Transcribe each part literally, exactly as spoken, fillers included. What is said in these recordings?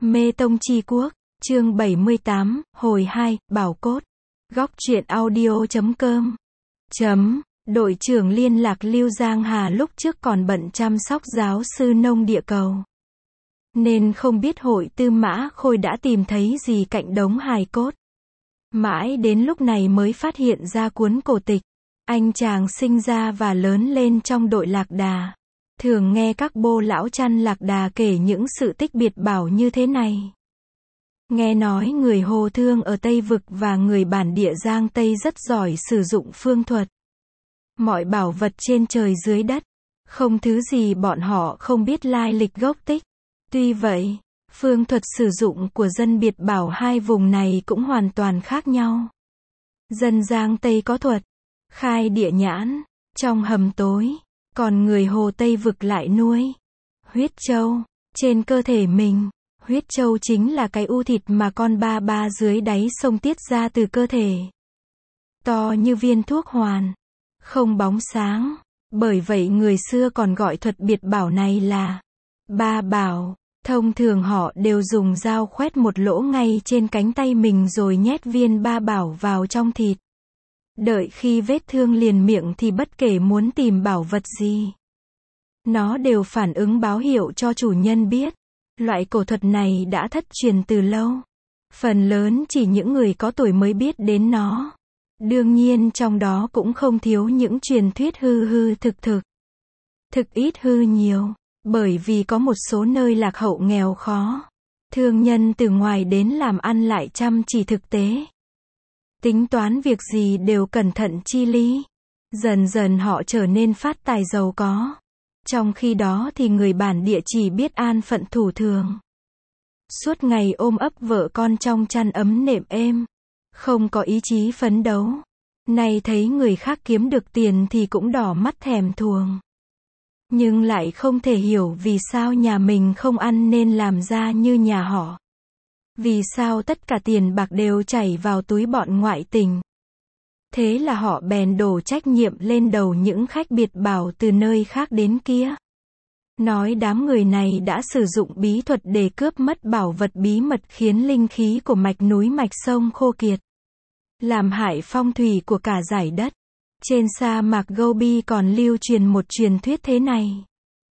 Mê Tông Chi Quốc, chương bảy mươi tám, hồi hai, Bảo Cốt. Góc truyện audio chấm com. Chấm, đội trưởng liên lạc Lưu Giang Hà lúc trước còn bận chăm sóc giáo sư nông địa cầu. Nên không biết hội Tư Mã Khôi đã tìm thấy gì cạnh đống hài cốt. Mãi đến lúc này mới phát hiện ra cuốn cổ tịch. Anh chàng sinh ra và lớn lên trong đội Lạc Đà. Thường nghe các bô lão chăn Lạc Đà kể những sự tích biệt bảo như thế này. Nghe nói người Hồ Thương ở Tây Vực và người bản địa Giang Tây rất giỏi sử dụng phương thuật. Mọi bảo vật trên trời dưới đất, không thứ gì bọn họ không biết lai lịch gốc tích. Tuy vậy, phương thuật sử dụng của dân biệt bảo hai vùng này cũng hoàn toàn khác nhau. Dân Giang Tây có thuật khai địa nhãn trong hầm tối, còn người Hồ Tây Vực lại nuôi huyết châu trên cơ thể mình. Huyết châu chính là cái u thịt mà con ba ba dưới đáy sông tiết ra từ cơ thể. To như viên thuốc hoàn, không bóng sáng. Bởi vậy người xưa còn gọi thuật biệt bảo này là ba bảo. Thông thường họ đều dùng dao khoét một lỗ ngay trên cánh tay mình rồi nhét viên ba bảo vào trong thịt. Đợi khi vết thương liền miệng thì bất kể muốn tìm bảo vật gì, nó đều phản ứng báo hiệu cho chủ nhân biết. Loại cổ thuật này đã thất truyền từ lâu. Phần lớn chỉ những người có tuổi mới biết đến nó. Đương nhiên trong đó cũng không thiếu những truyền thuyết hư hư thực thực. Thực ít hư nhiều, bởi vì có một số nơi lạc hậu nghèo khó. Thương nhân từ ngoài đến làm ăn lại chăm chỉ thực tế. Tính toán việc gì đều cẩn thận chi lý. Dần dần họ trở nên phát tài giàu có. Trong khi đó thì người bản địa chỉ biết an phận thủ thường. Suốt ngày ôm ấp vợ con trong chăn ấm nệm êm. Không có ý chí phấn đấu. Nay thấy người khác kiếm được tiền thì cũng đỏ mắt thèm thuồng. Nhưng lại không thể hiểu vì sao nhà mình không ăn nên làm ra như nhà họ. Vì sao tất cả tiền bạc đều chảy vào túi bọn ngoại tình. Thế là họ bèn đổ trách nhiệm lên đầu những khách biệt bảo từ nơi khác đến kia. Nói đám người này đã sử dụng bí thuật để cướp mất bảo vật bí mật khiến linh khí của mạch núi mạch sông khô kiệt. Làm hại phong thủy của cả dải đất. Trên sa mạc Gobi còn lưu truyền một truyền thuyết thế này.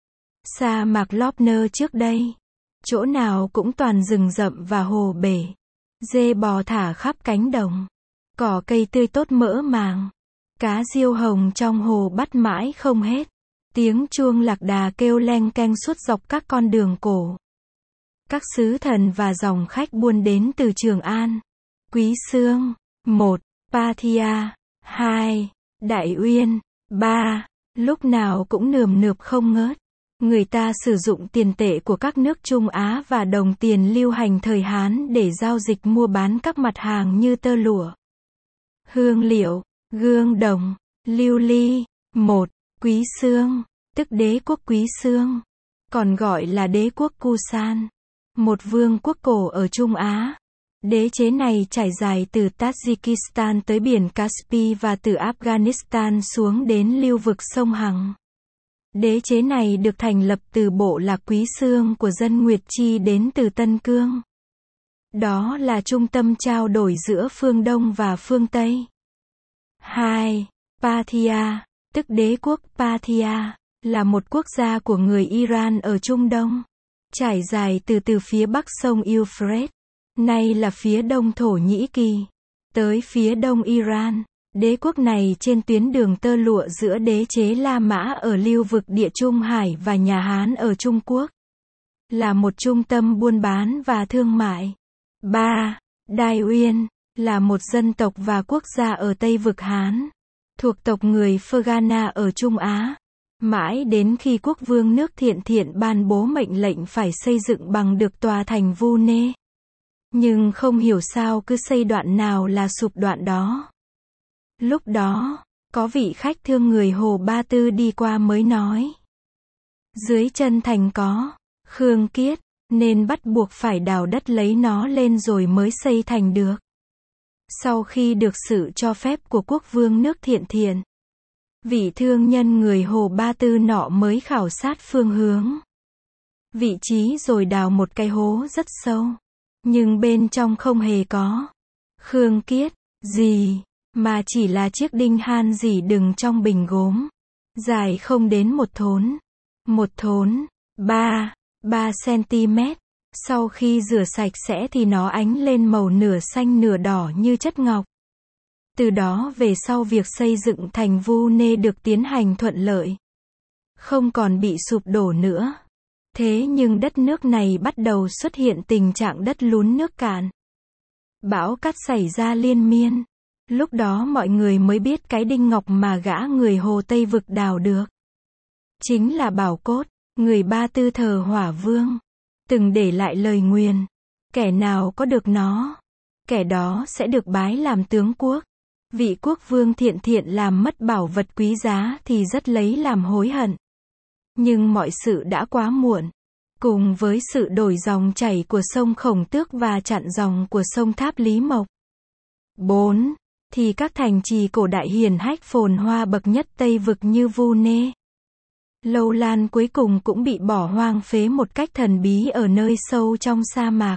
Sa mạc Lopner trước đây, chỗ nào cũng toàn rừng rậm và hồ bể. Dê bò thả khắp cánh đồng. Cỏ cây tươi tốt mỡ màng. Cá diêu hồng trong hồ bắt mãi không hết. Tiếng chuông Lạc Đà kêu leng keng suốt dọc các con đường cổ. Các sứ thần và dòng khách buôn đến từ Trường An, Quý Xương, một, Pathia, hai, Đại Uyên, ba, lúc nào cũng nườm nượp không ngớt. Người ta sử dụng tiền tệ của các nước Trung Á và đồng tiền lưu hành thời Hán để giao dịch mua bán các mặt hàng như tơ lụa, hương liệu, gương đồng, lưu ly. Một, Quý Xương, tức đế quốc Quý Xương, còn gọi là đế quốc Kusan, một vương quốc cổ ở Trung Á. Đế chế này trải dài từ Tajikistan tới biển Caspi và từ Afghanistan xuống đến lưu vực sông Hằng. Đế chế này được thành lập từ bộ lạc Quý Xương của dân Nguyệt Chi đến từ Tân Cương. Đó là trung tâm trao đổi giữa phương Đông và phương Tây. hai. Parthia, tức đế quốc Parthia, là một quốc gia của người Iran ở Trung Đông. Trải dài từ từ phía bắc sông Euphrates, nay là phía đông Thổ Nhĩ Kỳ, tới phía đông Iran. Đế quốc này trên tuyến đường tơ lụa giữa đế chế La Mã ở lưu vực Địa Trung Hải và nhà Hán ở Trung Quốc. Là một trung tâm buôn bán và thương mại. ba. Đại Uyên, là một dân tộc và quốc gia ở Tây vực Hán, thuộc tộc người Fergana ở Trung Á. Mãi đến khi quốc vương nước Thiện Thiện ban bố mệnh lệnh phải xây dựng bằng được tòa thành Vu Nê. Nhưng không hiểu sao cứ xây đoạn nào là sụp đoạn đó. Lúc đó, có vị khách thương người Hồ Ba Tư đi qua mới nói. Dưới chân thành có Khương Kiết, nên bắt buộc phải đào đất lấy nó lên rồi mới xây thành được. Sau khi được sự cho phép của quốc vương nước Thiện Thiện, vị thương nhân người Hồ Ba Tư nọ mới khảo sát phương hướng. vị trí rồi đào một cái hố rất sâu. Nhưng bên trong không hề có khương kiết gì, mà chỉ là chiếc đinh han dỉ đừng trong bình gốm. Dài không đến một thốn. Một thốn, ba, ba xăng-ti-mét. Sau khi rửa sạch sẽ thì nó ánh lên màu nửa xanh nửa đỏ như chất ngọc. Từ đó về sau việc xây dựng thành Vu Nê được tiến hành thuận lợi. Không còn bị sụp đổ nữa. Thế nhưng đất nước này bắt đầu xuất hiện tình trạng đất lún nước cạn. Bão cát xảy ra liên miên. Lúc đó mọi người mới biết cái đinh ngọc mà gã người Hồ Tây Vực đào được chính là bảo cốt, người Ba Tư thờ Hỏa Vương từng để lại lời nguyền, kẻ nào có được nó, kẻ đó sẽ được bái làm tướng quốc. Vị quốc vương thiện thiện làm mất bảo vật quý giá thì rất lấy làm hối hận. Nhưng mọi sự đã quá muộn. Cùng với sự đổi dòng chảy của sông Khổng Tước và chặn dòng của sông Tháp Lý Mộc. bốn. Thì các thành trì cổ đại hiển hách phồn hoa bậc nhất Tây Vực như Vu Nê, Lâu Lan cuối cùng cũng bị bỏ hoang phế một cách thần bí ở nơi sâu trong sa mạc.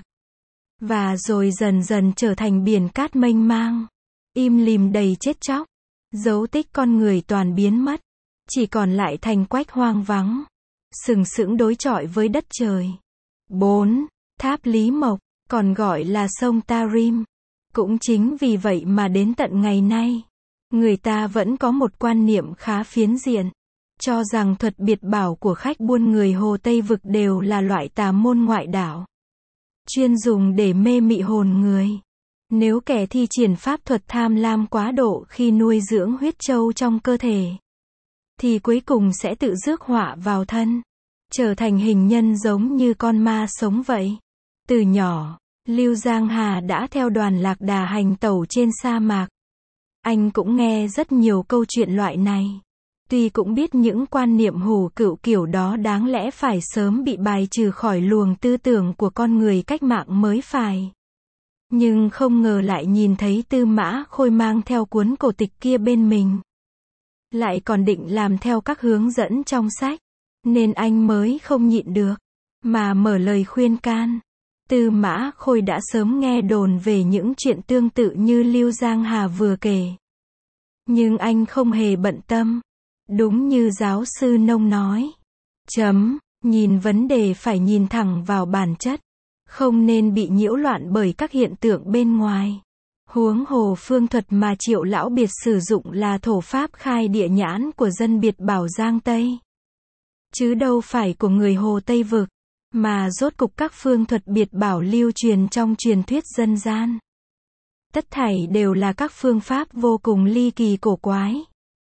Và rồi dần dần trở thành biển cát mênh mang, im lìm đầy chết chóc. Dấu tích con người toàn biến mất. Chỉ còn lại thành quách hoang vắng, sừng sững đối chọi với đất trời. bốn. Tháp Lý Mộc, còn gọi là sông Tarim. Cũng chính vì vậy mà đến tận ngày nay, người ta vẫn có một quan niệm khá phiến diện, cho rằng thuật biệt bảo của khách buôn người Hồ Tây Vực đều là loại tà môn ngoại đạo, chuyên dùng để mê mị hồn người. Nếu kẻ thi triển pháp thuật tham lam quá độ khi nuôi dưỡng huyết châu trong cơ thể, thì cuối cùng sẽ tự rước họa vào thân, trở thành hình nhân giống như con ma sống vậy. Từ nhỏ, Lưu Giang Hà đã theo đoàn Lạc Đà hành tẩu trên sa mạc. Anh cũng nghe rất nhiều câu chuyện loại này. Tuy cũng biết những quan niệm hủ cựu kiểu đó đáng lẽ phải sớm bị bài trừ khỏi luồng tư tưởng của con người cách mạng mới phải. Nhưng không ngờ lại nhìn thấy Tư Mã Khôi mang theo cuốn cổ tịch kia bên mình. Lại còn định làm theo các hướng dẫn trong sách. Nên anh mới không nhịn được, mà mở lời khuyên can. Tư Mã Khôi đã sớm nghe đồn về những chuyện tương tự như Lưu Giang Hà vừa kể. Nhưng anh không hề bận tâm. Đúng như giáo sư Nông nói. Chấm, nhìn vấn đề phải nhìn thẳng vào bản chất. Không nên bị nhiễu loạn bởi các hiện tượng bên ngoài. Huống hồ phương thuật mà Triệu Lão Biệt sử dụng là thổ pháp khai địa nhãn của dân biệt bảo Giang Tây. Chứ đâu phải của người Hồ Tây Vực. Mà rốt cục các phương thuật biệt bảo lưu truyền trong truyền thuyết dân gian. Tất thảy đều là các phương pháp vô cùng ly kỳ cổ quái.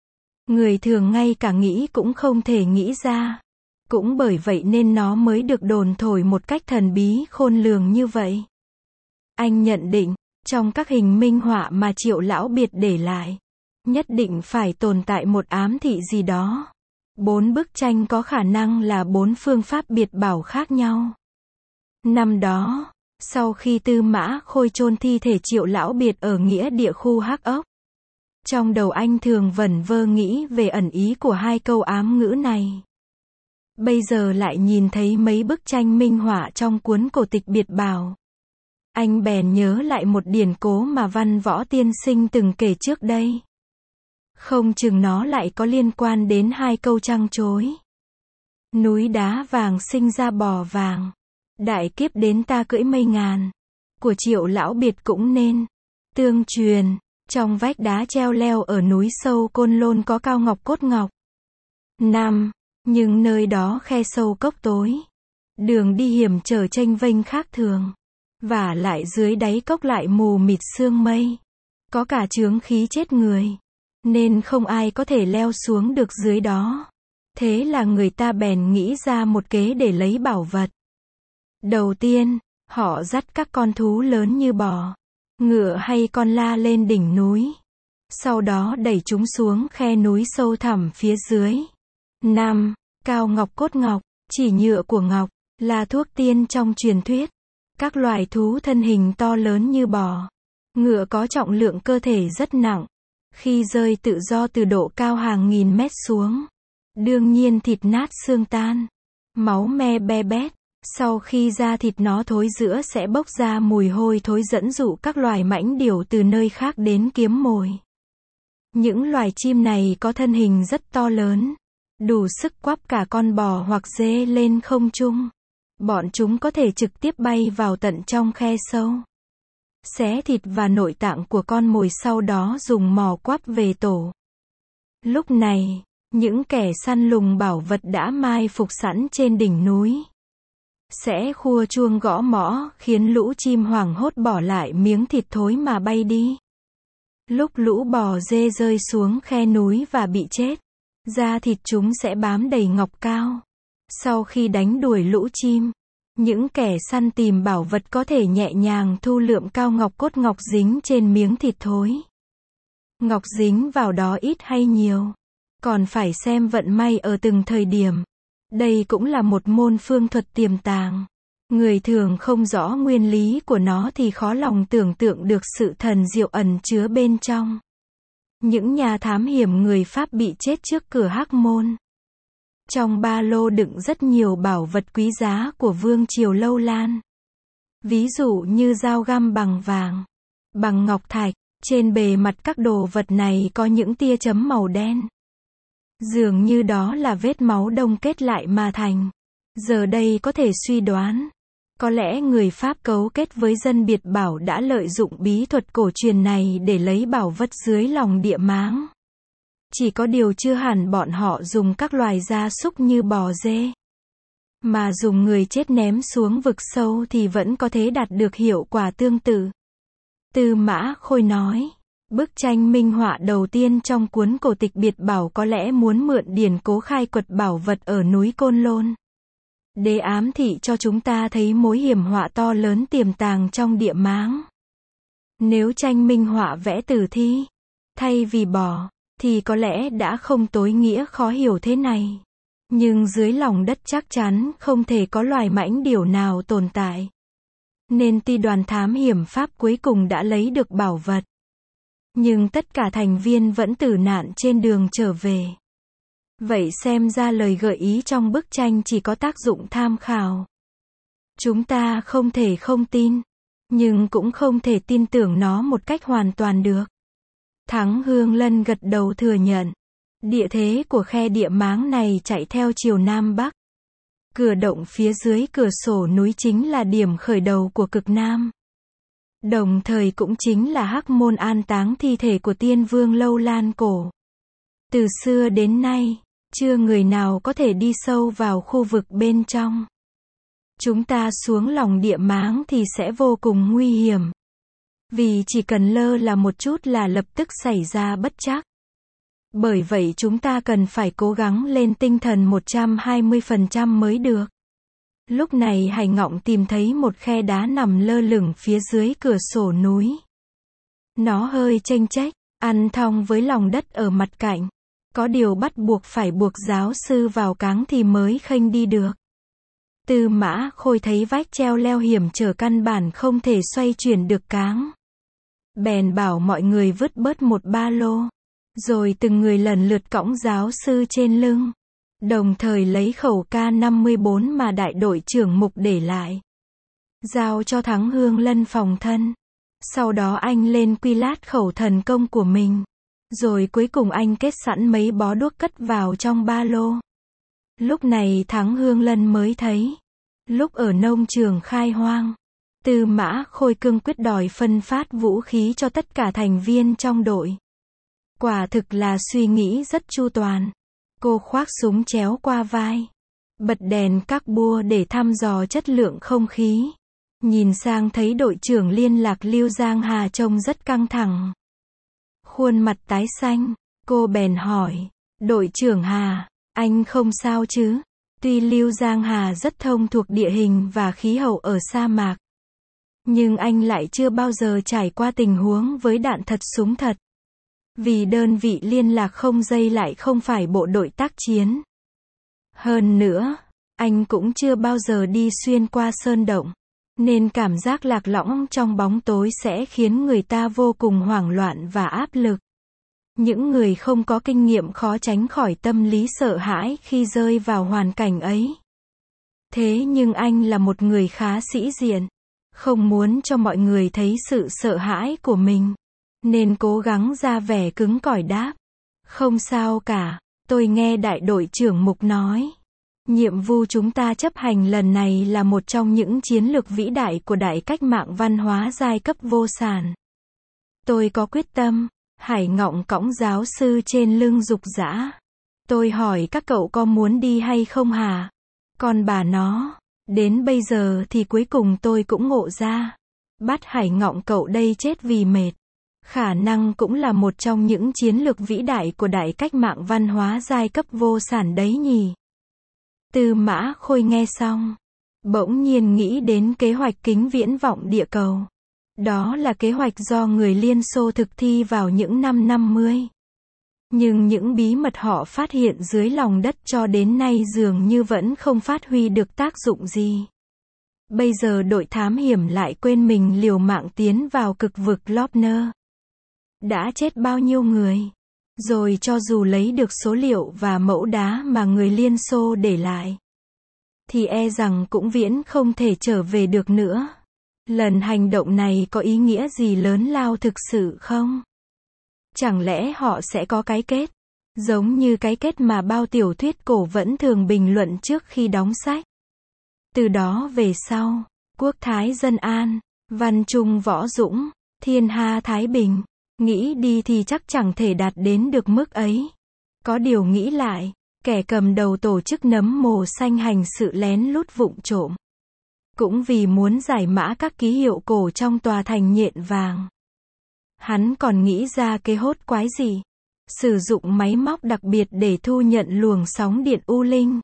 Người thường ngay cả nghĩ cũng không thể nghĩ ra. Cũng bởi vậy nên nó mới được đồn thổi một cách thần bí khôn lường như vậy. Anh nhận định, trong các hình minh họa mà Triệu Lão Biệt để lại, nhất định phải tồn tại một ám thị gì đó. Bốn bức tranh có khả năng là bốn phương pháp biệt bảo khác nhau. Năm đó, sau khi Tư Mã Khôi chôn thi thể Triệu Lão Biệt ở nghĩa địa khu Hắc Ốc, trong đầu anh thường vẩn vơ nghĩ về ẩn ý của hai câu ám ngữ này. Bây giờ lại nhìn thấy mấy bức tranh minh họa trong cuốn cổ tịch biệt bảo. Anh bèn nhớ lại một điển cố mà Văn Võ tiên sinh từng kể trước đây. Không chừng nó lại có liên quan đến hai câu trăng trối. Núi đá vàng sinh ra bò vàng. Đại kiếp đến ta cưỡi mây ngàn. Của Triệu Lão Biệt cũng nên tương truyền. Trong vách đá treo leo ở núi sâu Côn Lôn có cao ngọc cốt ngọc. năm. Nhưng nơi đó khe sâu cốc tối. Đường đi hiểm trở chênh vênh khác thường. Và lại dưới đáy cốc lại mù mịt sương mây. Có cả chướng khí chết người. Nên không ai có thể leo xuống được dưới đó. Thế là người ta bèn nghĩ ra một kế để lấy bảo vật. Đầu tiên, họ dắt các con thú lớn như bò, ngựa hay con la lên đỉnh núi. Sau đó đẩy chúng xuống khe núi sâu thẳm phía dưới. năm. Cao ngọc cốt ngọc, chỉ nhựa của ngọc, là thuốc tiên trong truyền thuyết. Các loài thú thân hình to lớn như bò, ngựa có trọng lượng cơ thể rất nặng. Khi rơi tự do từ độ cao hàng nghìn mét xuống, đương nhiên thịt nát xương tan, máu me be bét. Sau khi da thịt nó thối rữa sẽ bốc ra mùi hôi thối dẫn dụ các loài mãnh điểu từ nơi khác đến kiếm mồi. Những loài chim này có thân hình rất to lớn, đủ sức quắp cả con bò hoặc dê lên không trung. Bọn chúng có thể trực tiếp bay vào tận trong khe sâu, xé thịt và nội tạng của con mồi sau đó dùng mỏ quắp về tổ. Lúc này, những kẻ săn lùng bảo vật đã mai phục sẵn trên đỉnh núi sẽ khua chuông gõ mõ, khiến lũ chim hoảng hốt bỏ lại miếng thịt thối mà bay đi. Lúc lũ bò dê rơi xuống khe núi và bị chết, da thịt chúng sẽ bám đầy ngọc cao. Sau khi đánh đuổi lũ chim, những kẻ săn tìm bảo vật có thể nhẹ nhàng thu lượm cao ngọc cốt ngọc dính trên miếng thịt thối. Ngọc dính vào đó ít hay nhiều, còn phải xem vận may ở từng thời điểm. Đây cũng là một môn phương thuật tiềm tàng. Người thường không rõ nguyên lý của nó thì khó lòng tưởng tượng được sự thần diệu ẩn chứa bên trong. Những nhà thám hiểm người Pháp bị chết trước cửa Hắc Môn. Trong ba lô đựng rất nhiều bảo vật quý giá của vương triều Lâu Lan. Ví dụ như dao găm bằng vàng, bằng ngọc thạch. Trên bề mặt các đồ vật này có những tia chấm màu đen. Dường như đó là vết máu đông kết lại mà thành. Giờ đây có thể suy đoán, có lẽ người Pháp cấu kết với dân Biệt Bảo đã lợi dụng bí thuật cổ truyền này để lấy bảo vật dưới lòng địa máng. Chỉ có điều chưa hẳn bọn họ dùng các loài gia súc như bò dê, mà dùng người chết ném xuống vực sâu thì vẫn có thể đạt được hiệu quả tương tự. Tư Mã Khôi nói, bức tranh minh họa đầu tiên trong cuốn cổ tịch Biệt Bảo có lẽ muốn mượn điển cố khai quật bảo vật ở núi Côn Lôn, để ám thị cho chúng ta thấy mối hiểm họa to lớn tiềm tàng trong địa máng. Nếu tranh minh họa vẽ tử thi, thay vì bò, thì có lẽ đã không tối nghĩa khó hiểu thế này. Nhưng dưới lòng đất chắc chắn không thể có loài mãnh điểu nào tồn tại. Nên tuy đoàn thám hiểm Pháp cuối cùng đã lấy được bảo vật, nhưng tất cả thành viên vẫn tử nạn trên đường trở về. Vậy xem ra lời gợi ý trong bức tranh chỉ có tác dụng tham khảo. Chúng ta không thể không tin, nhưng cũng không thể tin tưởng nó một cách hoàn toàn được. Thắng Hương Lân gật đầu thừa nhận. Địa thế của khe địa máng này chạy theo chiều Nam Bắc. Cửa động phía dưới cửa sổ núi chính là điểm khởi đầu của cực Nam. Đồng thời cũng chính là Hắc Môn an táng thi thể của tiên vương Lâu Lan cổ. Từ xưa đến nay, chưa người nào có thể đi sâu vào khu vực bên trong. Chúng ta xuống lòng địa máng thì sẽ vô cùng nguy hiểm. Vì chỉ cần lơ là một chút là lập tức xảy ra bất trắc. Bởi vậy chúng ta cần phải cố gắng lên tinh thần một trăm hai mươi phần trăm mới được. Lúc này Hải Ngọng tìm thấy một khe đá nằm lơ lửng phía dưới cửa sổ núi. Nó hơi chênh chách, ăn thong với lòng đất ở mặt cạnh. Có điều bắt buộc phải buộc giáo sư vào cáng thì mới khênh đi được. Tư Mã Khôi thấy vách treo leo hiểm trở căn bản không thể xoay chuyển được cáng. Bèn bảo mọi người vứt bớt một ba lô. Rồi từng người lần lượt cõng giáo sư trên lưng. Đồng thời lấy khẩu K năm mươi bốn mà đại đội trưởng Mục để lại. Giao cho Thắng Hương Lân phòng thân. Sau đó anh lên quy lát khẩu thần công của mình. Rồi cuối cùng anh kết sẵn mấy bó đuốc cất vào trong ba lô. Lúc này Thắng Hương Lân mới thấy. Lúc ở nông trường khai hoang, Tư Mã Khôi cương quyết đòi phân phát vũ khí cho tất cả thành viên trong đội. Quả thực là suy nghĩ rất chu toàn. Cô khoác súng chéo qua vai, bật đèn các bua để thăm dò chất lượng không khí. Nhìn sang thấy đội trưởng liên lạc Lưu Giang Hà trông rất căng thẳng. Khuôn mặt tái xanh, cô bèn hỏi, đội trưởng Hà, anh không sao chứ? Tuy Lưu Giang Hà rất thông thuộc địa hình và khí hậu ở sa mạc, nhưng anh lại chưa bao giờ trải qua tình huống với đạn thật súng thật. Vì đơn vị liên lạc không dây lại không phải bộ đội tác chiến. Hơn nữa, anh cũng chưa bao giờ đi xuyên qua sơn động, nên cảm giác lạc lõng trong bóng tối sẽ khiến người ta vô cùng hoảng loạn và áp lực. Những người không có kinh nghiệm khó tránh khỏi tâm lý sợ hãi khi rơi vào hoàn cảnh ấy. Thế nhưng anh là một người khá sĩ diện, không muốn cho mọi người thấy sự sợ hãi của mình, nên cố gắng ra vẻ cứng cỏi đáp. Không sao cả, tôi nghe đại đội trưởng Mục nói. Nhiệm vụ chúng ta chấp hành lần này là một trong những chiến lược vĩ đại của đại cách mạng văn hóa giai cấp vô sản. Tôi có quyết tâm. Hải Ngọng cõng giáo sư trên lưng dục dã. Tôi hỏi các cậu có muốn đi hay không hả? Còn bà nó, đến bây giờ thì cuối cùng tôi cũng ngộ ra. Bắt Hải Ngọng cậu đây chết vì mệt. Khả năng cũng là một trong những chiến lược vĩ đại của đại cách mạng văn hóa giai cấp vô sản đấy nhỉ. Tư Mã Khôi nghe xong, bỗng nhiên nghĩ đến kế hoạch kính viễn vọng địa cầu. Đó là kế hoạch do người Liên Xô thực thi vào những năm năm mươi. Nhưng những bí mật họ phát hiện dưới lòng đất cho đến nay dường như vẫn không phát huy được tác dụng gì. Bây giờ đội thám hiểm lại quên mình liều mạng tiến vào cực vực Lobner. Đã chết bao nhiêu người? Rồi cho dù lấy được số liệu và mẫu đá mà người Liên Xô để lại, thì e rằng cũng viễn không thể trở về được nữa. Lần hành động này có ý nghĩa gì lớn lao thực sự không? Chẳng lẽ họ sẽ có cái kết, giống như cái kết mà bao tiểu thuyết cổ vẫn thường bình luận trước khi đóng sách? Từ đó về sau, quốc thái dân an, văn trung võ dũng, thiên hạ thái bình. Nghĩ đi thì chắc chẳng thể đạt đến được mức ấy. Có điều nghĩ lại, kẻ cầm đầu tổ chức nấm mồ xanh hành sự lén lút vụng trộm. Cũng vì muốn giải mã các ký hiệu cổ trong tòa thành nhện vàng. Hắn còn nghĩ ra cái hốt quái gì? Sử dụng máy móc đặc biệt để thu nhận luồng sóng điện u linh.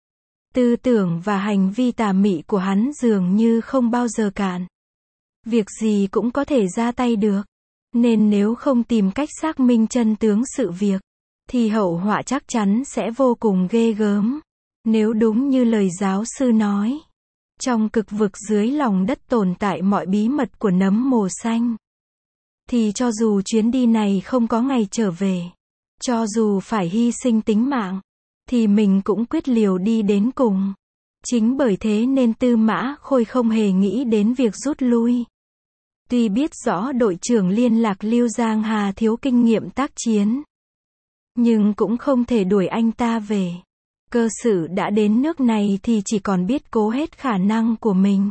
Tư tưởng và hành vi tà mị của hắn dường như không bao giờ cạn. Việc gì cũng có thể ra tay được. Nên nếu không tìm cách xác minh chân tướng sự việc, thì hậu họa chắc chắn sẽ vô cùng ghê gớm. Nếu đúng như lời giáo sư nói, trong cực vực dưới lòng đất tồn tại mọi bí mật của nấm mồ xanh, thì cho dù chuyến đi này không có ngày trở về, cho dù phải hy sinh tính mạng, thì mình cũng quyết liều đi đến cùng. Chính bởi thế nên Tư Mã Khôi không hề nghĩ đến việc rút lui. Tuy biết rõ đội trưởng liên lạc Lưu Giang Hà thiếu kinh nghiệm tác chiến, nhưng cũng không thể đuổi anh ta về. Cơ sự đã đến nước này thì chỉ còn biết cố hết khả năng của mình.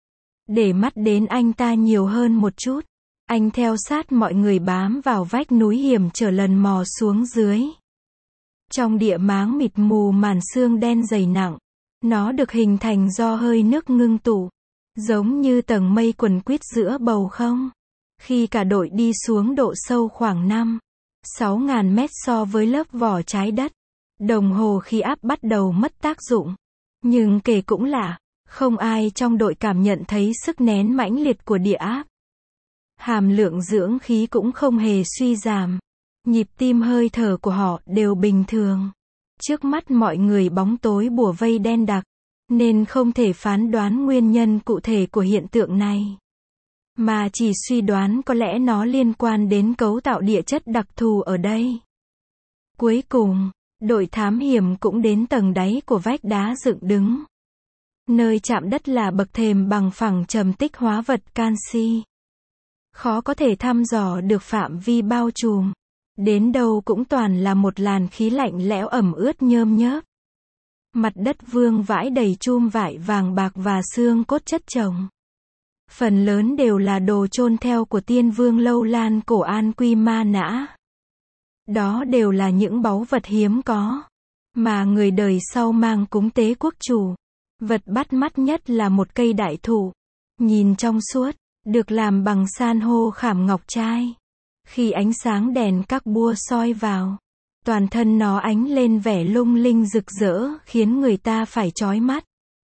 Để mắt đến anh ta nhiều hơn một chút, anh theo sát mọi người bám vào vách núi hiểm trở lần mò xuống dưới. Trong địa máng mịt mù màn sương đen dày nặng, nó được hình thành do hơi nước ngưng tụ, giống như tầng mây quần quýt giữa bầu không. Khi cả đội đi xuống độ sâu khoảng năm, sáu ngàn mét so với lớp vỏ trái đất, đồng hồ khí áp bắt đầu mất tác dụng. Nhưng kể cũng lạ, không ai trong đội cảm nhận thấy sức nén mãnh liệt của địa áp. Hàm lượng dưỡng khí cũng không hề suy giảm. Nhịp tim hơi thở của họ đều bình thường. Trước mắt mọi người bóng tối bủa vây đen đặc, nên không thể phán đoán nguyên nhân cụ thể của hiện tượng này. Mà chỉ suy đoán có lẽ nó liên quan đến cấu tạo địa chất đặc thù ở đây. Cuối cùng, đội thám hiểm cũng đến tầng đáy của vách đá dựng đứng. Nơi chạm đất là bậc thềm bằng phẳng trầm tích hóa vật canxi. Khó có thể thăm dò được phạm vi bao trùm. Đến đâu cũng toàn là một làn khí lạnh lẽo ẩm ướt nhơm nhớp. Mặt đất vương vãi đầy chum vải vàng bạc và xương cốt chất chồng. Phần lớn đều là đồ chôn theo của tiên vương Lâu Lan cổ An Quy Ma Nã. Đó đều là những báu vật hiếm có, mà người đời sau mang cúng tế quốc chủ. Vật bắt mắt nhất là một cây đại thụ, nhìn trong suốt, được làm bằng san hô khảm ngọc trai. Khi ánh sáng đèn các bua soi vào, toàn thân nó ánh lên vẻ lung linh rực rỡ, khiến người ta phải chói mắt.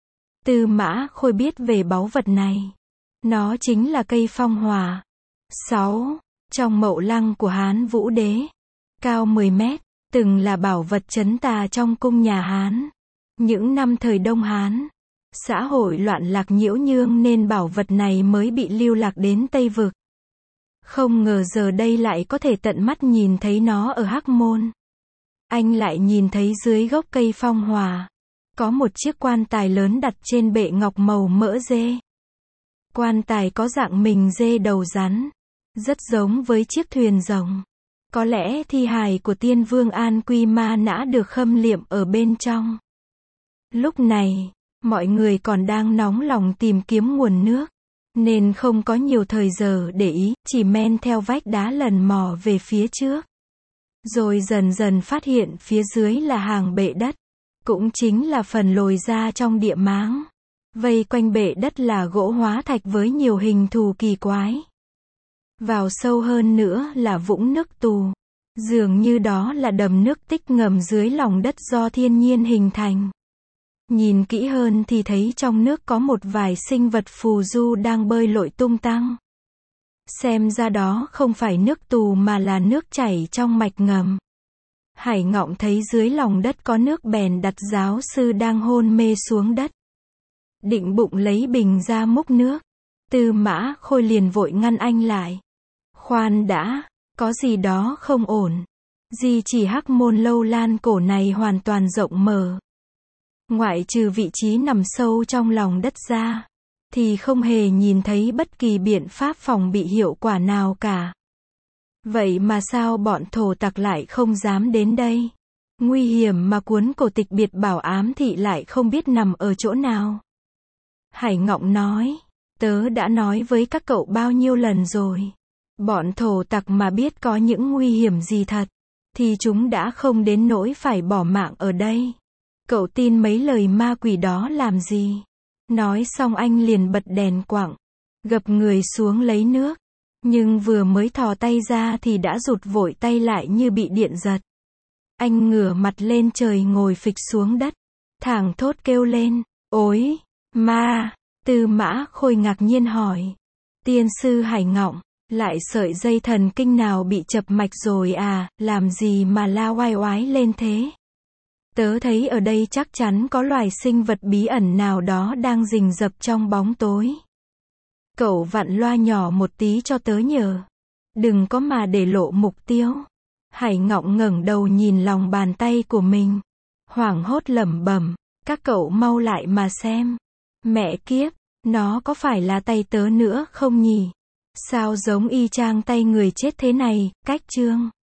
Tư Mã Khôi biết về báu vật này. Nó chính là cây phong hỏa. sáu. Trong mậu lăng của Hán Vũ Đế, cao mười mét, từng là bảo vật trấn tà trong cung nhà Hán. Những năm thời Đông Hán, xã hội loạn lạc nhiễu nhương nên bảo vật này mới bị lưu lạc đến Tây Vực. Không ngờ giờ đây lại có thể tận mắt nhìn thấy nó ở Hắc Môn. Anh lại nhìn thấy dưới gốc cây phong hỏa, có một chiếc quan tài lớn đặt trên bệ ngọc màu mỡ dê. Quan tài có dạng mình dê đầu rắn, rất giống với chiếc thuyền rồng. Có lẽ thi hài của tiên vương An Quy Ma Nã được khâm liệm ở bên trong. Lúc này, mọi người còn đang nóng lòng tìm kiếm nguồn nước, nên không có nhiều thời giờ để ý, chỉ men theo vách đá lần mò về phía trước. Rồi dần dần phát hiện phía dưới là hàng bệ đất, cũng chính là phần lồi ra trong địa máng. Vây quanh bệ đất là gỗ hóa thạch với nhiều hình thù kỳ quái. Vào sâu hơn nữa là vũng nước tù. Dường như đó là đầm nước tích ngầm dưới lòng đất do thiên nhiên hình thành. Nhìn kỹ hơn thì thấy trong nước có một vài sinh vật phù du đang bơi lội tung tăng. Xem ra đó không phải nước tù mà là nước chảy trong mạch ngầm. Hải Ngọng thấy dưới lòng đất có nước bèn đặt giáo sư đang hôn mê xuống đất. Định bụng lấy bình ra múc nước. Tư Mã Khôi liền vội ngăn anh lại. Khoan đã, có gì đó không ổn. Di chỉ Hắc Môn Lâu Lan cổ này hoàn toàn rộng mở. Ngoại trừ vị trí nằm sâu trong lòng đất ra, thì không hề nhìn thấy bất kỳ biện pháp phòng bị hiệu quả nào cả. Vậy mà sao bọn thổ tặc lại không dám đến đây? Nguy hiểm mà cuốn cổ tịch biệt bảo ám thị lại không biết nằm ở chỗ nào. Hải Ngọng nói, tớ đã nói với các cậu bao nhiêu lần rồi. Bọn thổ tặc mà biết có những nguy hiểm gì thật, thì chúng đã không đến nỗi phải bỏ mạng ở đây. Cậu tin mấy lời ma quỷ đó làm gì? Nói xong anh liền bật đèn quặng, gập người xuống lấy nước. Nhưng vừa mới thò tay ra thì đã rụt vội tay lại như bị điện giật. Anh ngửa mặt lên trời ngồi phịch xuống đất, thảng thốt kêu lên, ối, ma. Tư Mã Khôi ngạc nhiên hỏi, tiên sư Hải Ngọng, lại sợi dây thần kinh nào bị chập mạch rồi à, làm gì mà la oai oái lên thế? Tớ thấy ở đây chắc chắn có loài sinh vật bí ẩn nào đó đang rình rập trong bóng tối. Cậu vặn loa nhỏ một tí cho tớ nhờ. Đừng có mà để lộ mục tiêu. Hải Ngọng ngẩng đầu nhìn lòng bàn tay của mình, hoảng hốt lẩm bẩm, các cậu mau lại mà xem. Mẹ kiếp, nó có phải là tay tớ nữa không nhỉ? Sao giống y chang tay người chết thế này? Cách chương